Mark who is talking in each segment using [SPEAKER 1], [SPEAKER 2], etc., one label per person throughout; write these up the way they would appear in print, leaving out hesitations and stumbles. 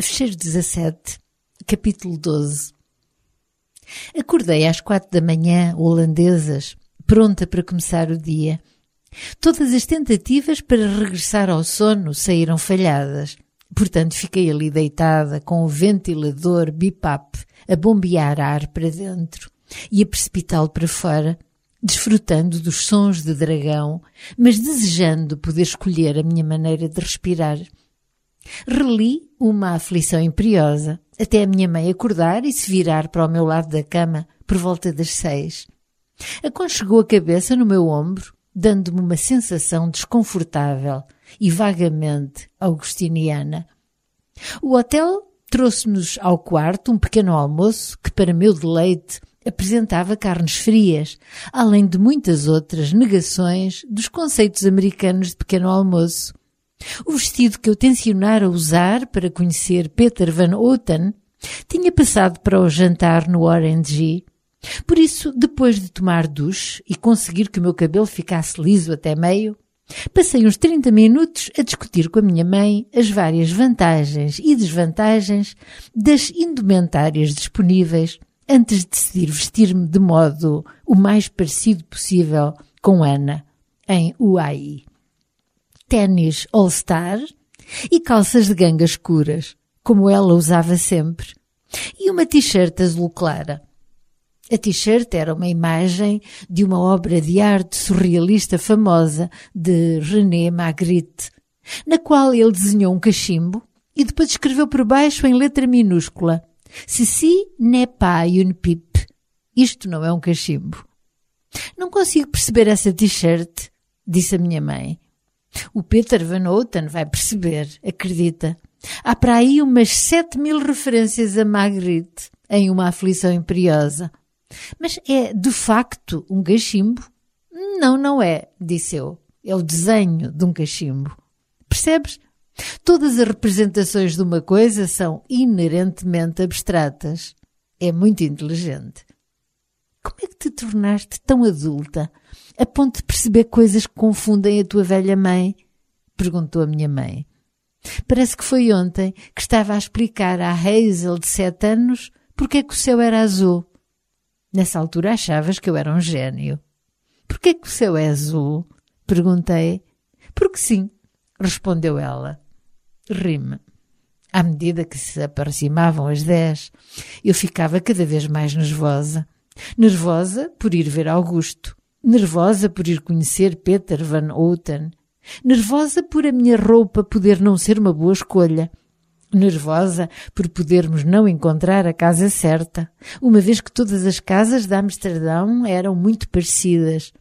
[SPEAKER 1] Fecheiro 17, capítulo 12. Acordei às 4 da manhã, holandesas, pronta para começar o dia. Todas as tentativas para regressar ao sono saíram falhadas. Portanto, fiquei ali deitada, com o ventilador BiPAP a bombear ar para dentro e a precipitá-lo para fora, desfrutando dos sons de dragão, mas desejando poder escolher a minha maneira de respirar. Reli uma aflição imperiosa, até a minha mãe acordar e se virar para o meu lado da cama por volta das 6. Aconchegou a cabeça no meu ombro, dando-me uma sensação desconfortável e vagamente augustiniana. O hotel trouxe-nos ao quarto um pequeno almoço que, para meu deleite, apresentava carnes frias, além de muitas outras negações dos conceitos americanos de pequeno almoço. O vestido que eu tencionara usar para conhecer Peter Van Houten tinha passado para o jantar no Orange. Por isso, depois de tomar duche e conseguir que o meu cabelo ficasse liso até meio, passei uns 30 minutos a discutir com a minha mãe as várias vantagens e desvantagens das indumentárias disponíveis antes de decidir vestir-me de modo o mais parecido possível com Ana, em UAI. Ténis All-Star e calças de ganga escuras, como ela usava sempre, e uma t-shirt azul clara. A t-shirt era uma imagem de uma obra de arte surrealista famosa de René Magritte, na qual ele desenhou um cachimbo e depois escreveu por baixo em letra minúscula: "Ceci n'est pas une pipe." Isto não é um cachimbo. Não consigo perceber essa t-shirt, disse a minha mãe. O Peter Van Houten vai perceber, acredita. Há para aí umas 7.000 referências a Magritte em Uma Aflição Imperiosa. Mas é, de facto, um cachimbo? Não, não é, disse eu. É o desenho de um cachimbo. Percebes? Todas as representações de uma coisa são inerentemente abstratas. É muito inteligente. Como é que te tornaste tão adulta, a ponto de perceber coisas que confundem a tua velha mãe? Perguntou a minha mãe. Parece que foi ontem que estava a explicar à Hazel de 7 anos porque é que o céu era azul. Nessa altura achavas que eu era um gênio. Porquê é que o céu é azul? Perguntei. Porque sim, respondeu ela. Ri-me. À medida que se aproximavam as 10, eu ficava cada vez mais nervosa. Nervosa por ir ver Augusto. Nervosa por ir conhecer Peter Van Houten. Nervosa por a minha roupa poder não ser uma boa escolha. Nervosa por podermos não encontrar a casa certa, uma vez que todas as casas de Amsterdão eram muito parecidas.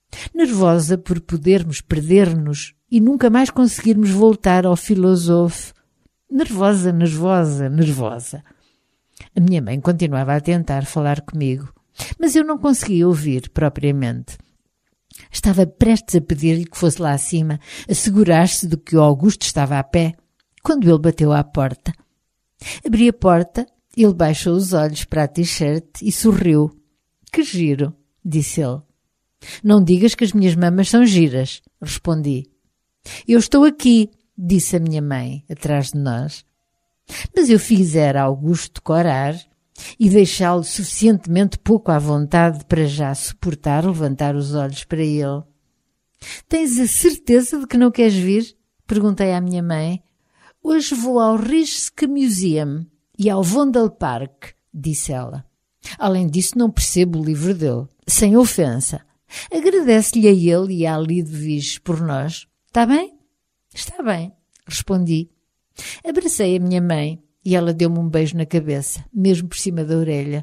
[SPEAKER 1] Nervosa por podermos perder-nos e nunca mais conseguirmos voltar ao filósofo. Nervosa, nervosa, nervosa. A minha mãe continuava a tentar falar comigo, mas eu não conseguia ouvir propriamente. Estava prestes a pedir-lhe que fosse lá acima, assegurar-se de que o Augusto estava a pé, quando ele bateu à porta. Abri a porta, ele baixou os olhos para a t-shirt e sorriu. Que giro, disse ele. Não digas que as minhas mamas são giras, respondi. Eu estou aqui, disse a minha mãe, atrás de nós. Mas eu fizera Augusto corar e deixá-lo suficientemente pouco à vontade para já suportar levantar os olhos para ele. Tens a certeza de que não queres vir? Perguntei à minha mãe. Hoje vou ao Rijksmuseum e ao Vondelpark, disse ela. Além disso, não percebo o livro dele. Sem ofensa. Agradece-lhe a ele e à Lidwig por nós. Está bem? Está bem, respondi. Abracei a minha mãe e ela deu-me um beijo na cabeça, mesmo por cima da orelha.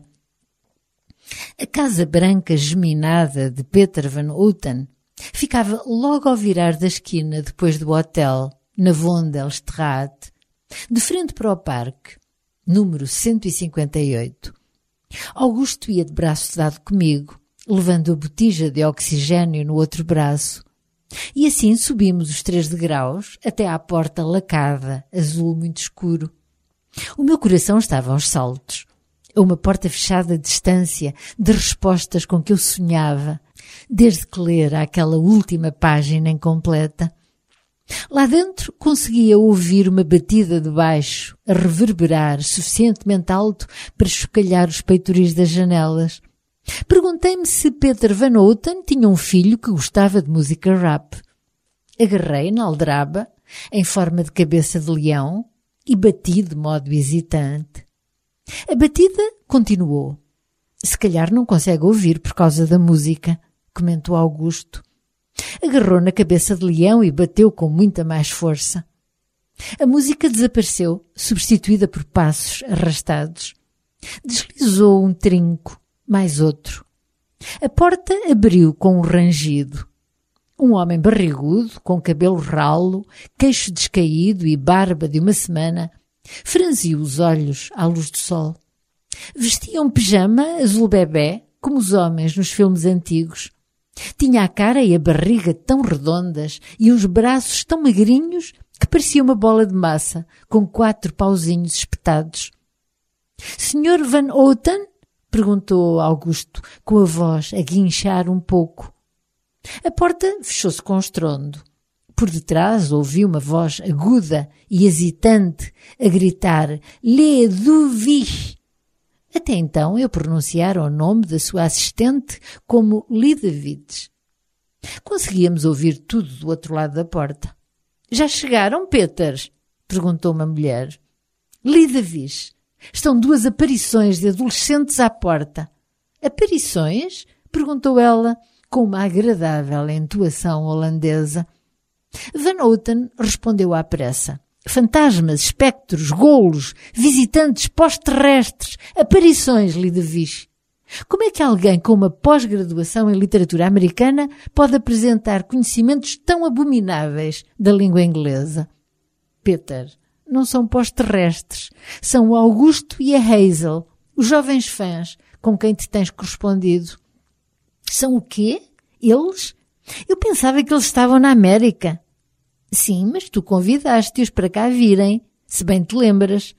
[SPEAKER 1] A casa branca geminada de Peter Van Houten ficava logo ao virar da esquina depois do hotel, na Vondelstraat, de frente para o parque, número 158. Augusto ia de braço dado comigo, levando a botija de oxigênio no outro braço. E assim subimos os 3 degraus até à porta lacada, azul muito escuro. O meu coração estava aos saltos. A uma porta fechada à distância de respostas com que eu sonhava, desde que lera aquela última página incompleta. Lá dentro conseguia ouvir uma batida de baixo a reverberar suficientemente alto para chocalhar os peitoris das janelas. Perguntei-me se Peter Van Houten tinha um filho que gostava de música rap. Agarrei na aldraba, em forma de cabeça de leão, e bati de modo hesitante. A batida continuou. Se calhar não consegue ouvir por causa da música, comentou Augusto. Agarrou na cabeça de leão e bateu com muita mais força. A música desapareceu, substituída por passos arrastados. Deslizou um trinco, mais outro. A porta abriu com um rangido. Um homem barrigudo, com cabelo ralo, queixo descaído e barba de uma semana, franziu os olhos à luz do sol. Vestia um pijama azul bebé, como os homens nos filmes antigos. Tinha a cara e a barriga tão redondas e uns braços tão magrinhos que parecia uma bola de massa, com 4 pauzinhos espetados. — Sr. Van Houten? — perguntou Augusto, com a voz a guinchar um pouco. A porta fechou-se com estrondo. Por detrás ouvi uma voz aguda e hesitante a gritar Ludovic. Até então eu pronunciara o nome da sua assistente como Ludovic. Conseguíamos ouvir tudo do outro lado da porta. — Já chegaram, Peter? — perguntou uma mulher. — Ludovic, estão 2 aparições de adolescentes à porta. — Aparições? — perguntou ela, com uma agradável entoação holandesa. Van Houten respondeu à pressa. Fantasmas, espectros, golos, visitantes pós-terrestres, aparições, Ludovic. Como é que alguém com uma pós-graduação em literatura americana pode apresentar conhecimentos tão abomináveis da língua inglesa? Peter, não são pós-terrestres, são o Augusto e a Hazel, os jovens fãs com quem te tens correspondido. São o quê? Eles? Eu pensava que eles estavam na América. Sim, mas tu convidaste-os para cá virem, se bem te lembras.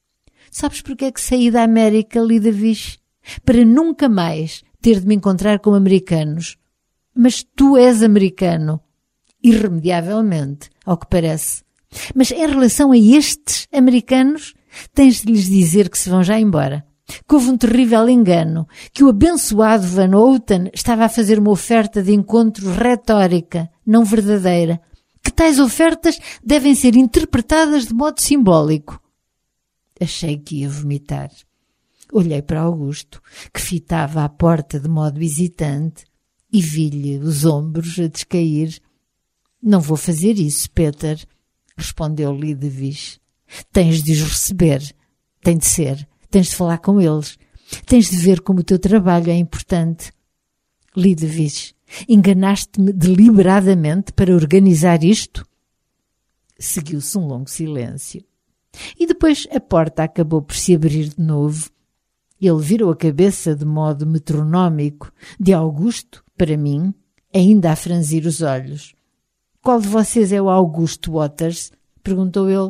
[SPEAKER 1] Sabes porque é que saí da América, Ludovic? Para nunca mais ter de me encontrar com americanos. Mas tu és americano. Irremediavelmente, ao que parece. Mas em relação a estes americanos, tens de lhes dizer que se vão já embora. Que houve um terrível engano, que o abençoado Van Houten estava a fazer uma oferta de encontro retórica, não verdadeira, que tais ofertas devem ser interpretadas de modo simbólico. Achei que ia vomitar. Olhei para Augusto, que fitava à porta de modo hesitante, e vi-lhe os ombros a descair. — Não vou fazer isso, Peter — respondeu Ludovic. — Tens de os receber. Tem de ser. Tens de falar com eles. Tens de ver como o teu trabalho é importante. Ludovic, enganaste-me deliberadamente para organizar isto? Seguiu-se um longo silêncio. E depois a porta acabou por se abrir de novo. Ele virou a cabeça de modo metronómico, de Augusto, para mim, ainda a franzir os olhos. — Qual de vocês é o Augusto Waters? — perguntou ele.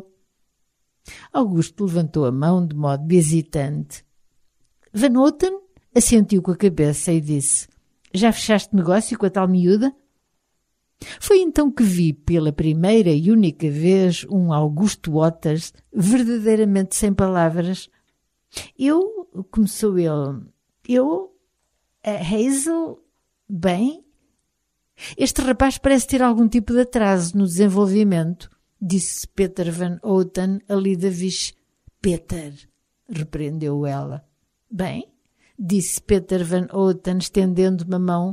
[SPEAKER 1] Augusto levantou a mão de modo hesitante. Van Houten assentiu com a cabeça e disse: — Já fechaste negócio com a tal miúda? Foi então que vi pela primeira e única vez um Augusto Waters verdadeiramente sem palavras. — começou ele, a Hazel, bem? Este rapaz parece ter algum tipo de atraso no desenvolvimento, disse Peter Van Houten a Ludovic. — Peter, repreendeu ela. — Bem, disse Peter Van Houten, estendendo uma mão.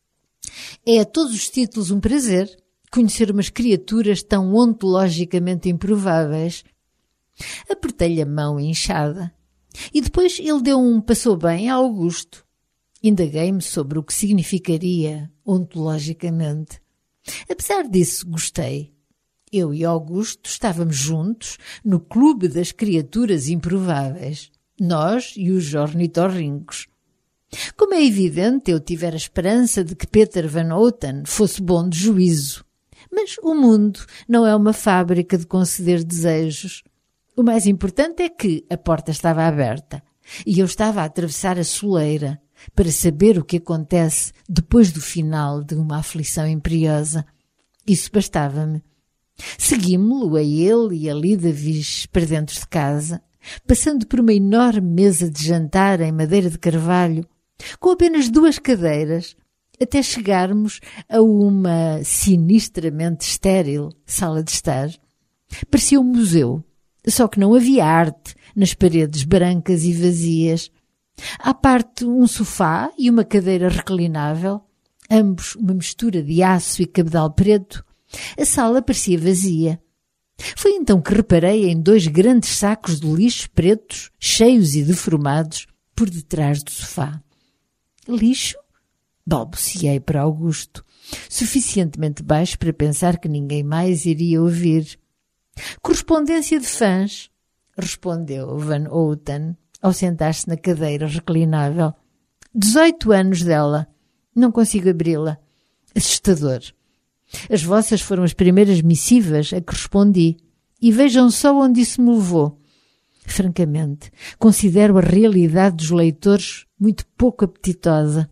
[SPEAKER 1] É a todos os títulos um prazer conhecer umas criaturas tão ontologicamente improváveis. Apertei-lhe a mão inchada. E depois ele deu um passou bem a Augusto. Indaguei-me sobre o que significaria ontologicamente. Apesar disso, gostei. Eu e Augusto estávamos juntos no clube das criaturas improváveis. Nós e os ornitorrincos. Como é evidente, eu tivera a esperança de que Peter Van Houten fosse bom de juízo. Mas o mundo não é uma fábrica de conceder desejos. O mais importante é que a porta estava aberta e eu estava a atravessar a soleira para saber o que acontece depois do final de uma aflição imperiosa. Isso bastava-me. Seguimo-lo a ele e a Lidavis para dentro de casa, passando por uma enorme mesa de jantar em madeira de carvalho, com apenas 2 cadeiras, até chegarmos a uma sinistramente estéril sala de estar. Parecia um museu, só que não havia arte nas paredes brancas e vazias. À parte um sofá e uma cadeira reclinável, ambos uma mistura de aço e cabedal preto. A sala parecia vazia. Foi então que reparei em 2 grandes sacos de lixo pretos, cheios e deformados, por detrás do sofá. Lixo? Balbuciei para Augusto, suficientemente baixo para pensar que ninguém mais iria ouvir. Correspondência de fãs, respondeu Van Houten, ao sentar-se na cadeira reclinável. 18 anos dela. Não consigo abri-la. Assustador. As vossas foram as primeiras missivas a que respondi, e vejam só onde isso me levou. Francamente, considero a realidade dos leitores muito pouco apetitosa.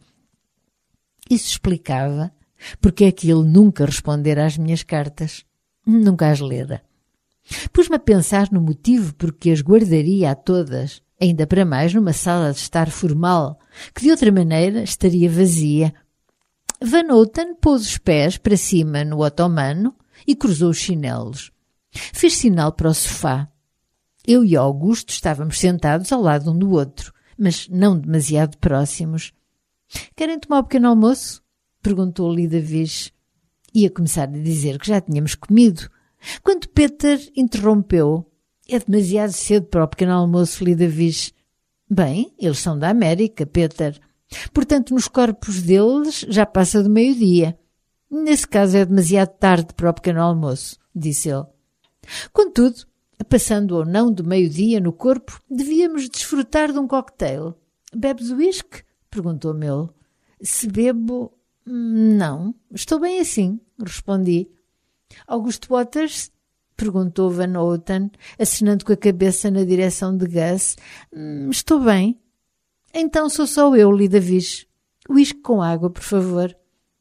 [SPEAKER 1] Isso explicava porque é que ele nunca respondera às minhas cartas. Nunca as lera. Pus-me a pensar no motivo por que as guardaria a todas, ainda para mais numa sala de estar formal, que de outra maneira estaria vazia. Van Houten pôs os pés para cima no otomano e cruzou os chinelos. Fez sinal para o sofá. Eu e Augusto estávamos sentados ao lado um do outro, mas não demasiado próximos. «Querem tomar um pequeno almoço?» perguntou Lidavis. Ia começar a dizer que já tínhamos comido, quando Peter interrompeu. «É demasiado cedo para o pequeno almoço, Lidavis.» «Bem, eles são da América, Peter. Portanto, nos corpos deles já passa do meio-dia. Nesse caso é demasiado tarde para o pequeno almoço», disse ele. «Contudo, passando ou não do meio-dia no corpo, devíamos desfrutar de um cocktail. Bebes uísque?» perguntou-me ele. «Se bebo... não, estou bem assim», respondi. «Augusto Waters?» perguntou Van Houten, acenando com a cabeça na direção de Gus. «Estou bem.» «Então sou só eu, Lidavis. Uísque com água, por favor.»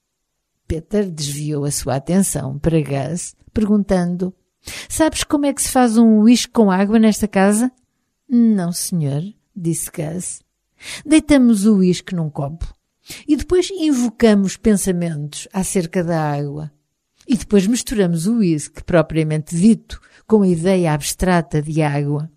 [SPEAKER 1] Peter desviou a sua atenção para Gus, perguntando: «Sabes como é que se faz um uísque com água nesta casa?» «Não, senhor», disse Gus. «Deitamos o uísque num copo e depois invocamos pensamentos acerca da água. E depois misturamos o uísque, propriamente dito, com a ideia abstrata de água.»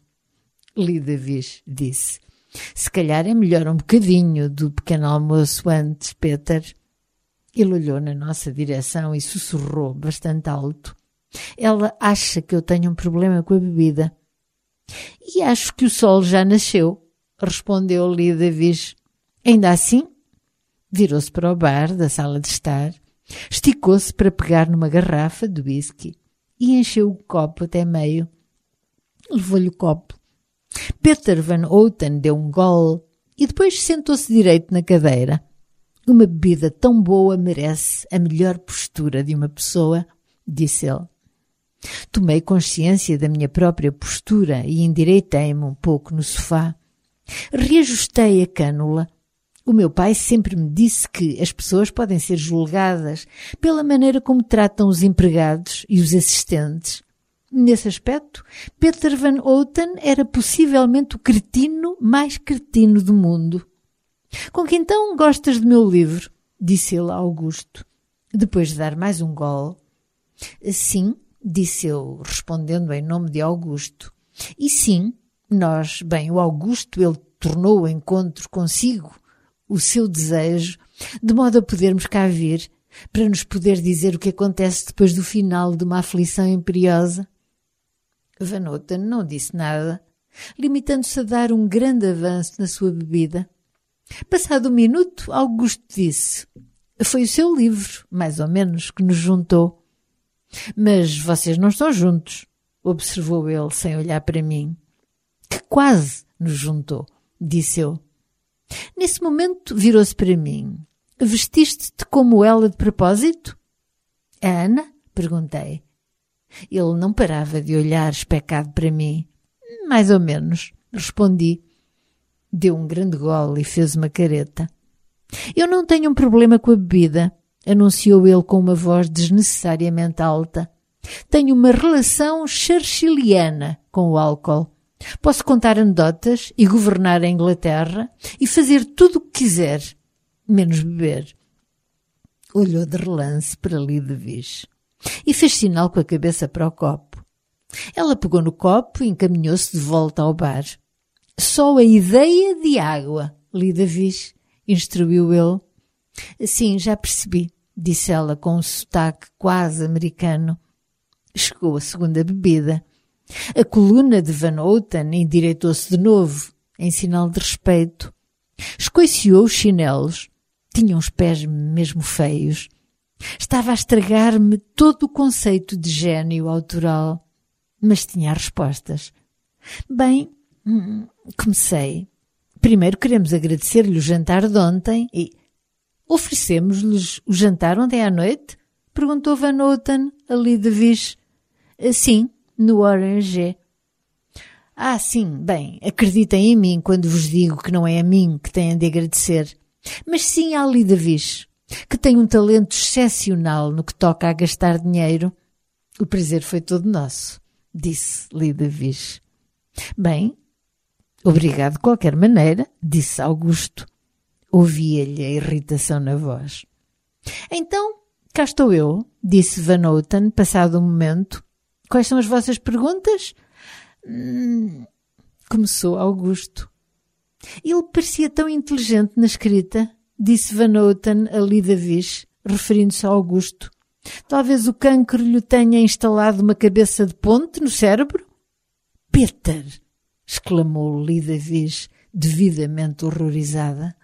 [SPEAKER 1] Lidavis disse: «Se calhar é melhor um bocadinho do pequeno almoço antes, Peter.» Ele olhou na nossa direção e sussurrou bastante alto: «Ela acha que eu tenho um problema com a bebida.» «E acho que o sol já nasceu», respondeu Lidavis. «Ainda assim?» Virou-se para o bar da sala de estar, esticou-se para pegar numa garrafa de whisky e encheu o copo até meio. Levou-lhe o copo. Peter Van Houten deu um gole e depois sentou-se direito na cadeira. «Uma bebida tão boa merece a melhor postura de uma pessoa», disse ele. Tomei consciência da minha própria postura e endireitei-me um pouco no sofá. Reajustei a cânula. O meu pai sempre me disse que as pessoas podem ser julgadas pela maneira como tratam os empregados e os assistentes. Nesse aspecto, Peter Van Houten era possivelmente o cretino mais cretino do mundo. «Com que então gostas do meu livro?» disse ele a Augusto, depois de dar mais um gole. «Sim», disse eu, respondendo em nome de Augusto. «E sim, o Augusto, ele tornou o encontro consigo, o seu desejo, de modo a podermos cá vir, para nos poder dizer o que acontece depois do final de uma aflição imperiosa.» Van Houten não disse nada, limitando-se a dar um grande avanço na sua bebida. Passado um minuto, Augusto disse: «Foi o seu livro, mais ou menos, que nos juntou.» «Mas vocês não estão juntos», observou ele sem olhar para mim. «Que quase nos juntou», disse eu. Nesse momento virou-se para mim. «Vestiste-te como ela de propósito?» «A Ana?» perguntei. Ele não parava de olhar especado para mim. «Mais ou menos», respondi. Deu um grande gole e fez uma careta. «Eu não tenho um problema com a bebida», anunciou ele com uma voz desnecessariamente alta. Tenho uma relação churchilliana com o álcool. Posso contar anedotas e governar a Inglaterra e fazer tudo o que quiser, menos beber. Olhou de relance para Lidavis e fez sinal com a cabeça para o copo. Ela pegou no copo e encaminhou-se de volta ao bar. Só a ideia de água, Lidavis, instruiu ele. Sim, já percebi, disse ela com um sotaque quase americano. Chegou a segunda bebida. A coluna de Van Houten endireitou-se de novo, em sinal de respeito. Escoiciou os chinelos. Tinha uns pés mesmo feios. Estava a estragar-me todo o conceito de gênio autoral. Mas tinha respostas. Bem, comecei. Primeiro queremos agradecer-lhe o jantar de ontem e... Oferecemos-lhes o jantar ontem à noite? Perguntou Van Houten a Lidavis. Sim, no Orange. Sim, bem, acreditem em mim quando vos digo que não é a mim que têm de agradecer, mas sim à Lidavis, que tem um talento excepcional no que toca a gastar dinheiro. O prazer foi todo nosso, disse Lidavis. Bem, obrigado de qualquer maneira, disse Augusto. Ouvia-lhe a irritação na voz. Então, cá estou eu, disse Van Houten, passado um momento. Quais são as vossas perguntas? Começou Augusto. Ele parecia tão inteligente na escrita, disse Van Houten a Lidavis, referindo-se a Augusto. Talvez o cancro lhe tenha instalado uma cabeça de ponte no cérebro? Peter! Exclamou Lidavis, devidamente horrorizada.